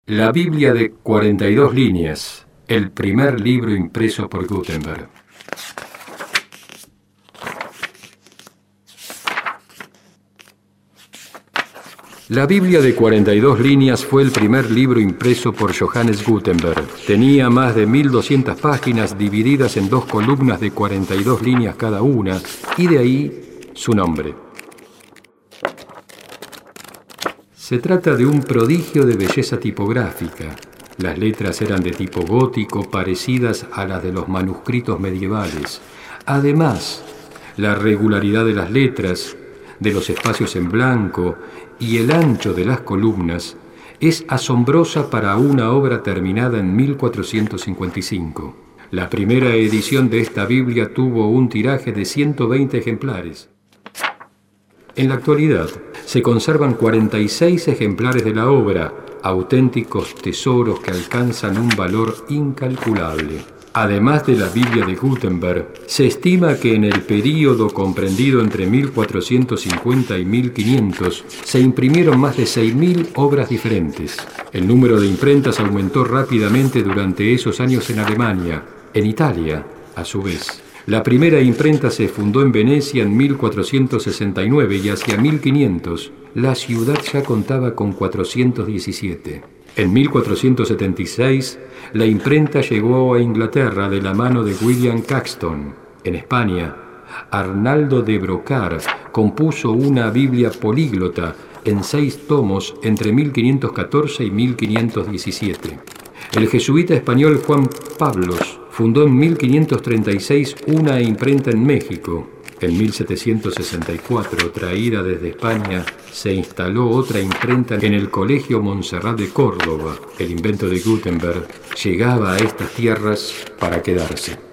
La Biblia de 42 líneas, el primer libro impreso por Gutenberg. La Biblia de 42 líneas fue el primer libro impreso por Johannes Gutenberg. Tenía más de 1200 páginas divididas en 2 columnas de 42 líneas cada una, y de ahí su nombre. Se trata de un prodigio de belleza tipográfica. Las letras eran de tipo gótico, parecidas a las de los manuscritos medievales. Además, la regularidad de las letras, de los espacios en blanco y el ancho de las columnas es asombrosa para una obra terminada en 1455. La primera edición de esta Biblia tuvo un tiraje de 120 ejemplares. En la actualidad se conservan 46 ejemplares de la obra, auténticos tesoros que alcanzan un valor incalculable. Además de la Biblia de Gutenberg, se estima que en el período comprendido entre 1450 y 1500 se imprimieron más de 6.000 obras diferentes. El número de imprentas aumentó rápidamente durante esos años en Alemania. En Italia, a su vez, la primera imprenta se fundó en Venecia en 1469 y hacia 1500 la ciudad ya contaba con 417. En 1476, la imprenta llegó a Inglaterra de la mano de William Caxton. En España, Arnaldo de Brocar compuso una Biblia políglota en 6 tomos entre 1514 y 1517. El jesuita español Juan Pablos fundó en 1536 una imprenta en México. En 1764, traída desde España, se instaló otra imprenta en el Colegio Montserrat de Córdoba. El invento de Gutenberg llegaba a estas tierras para quedarse.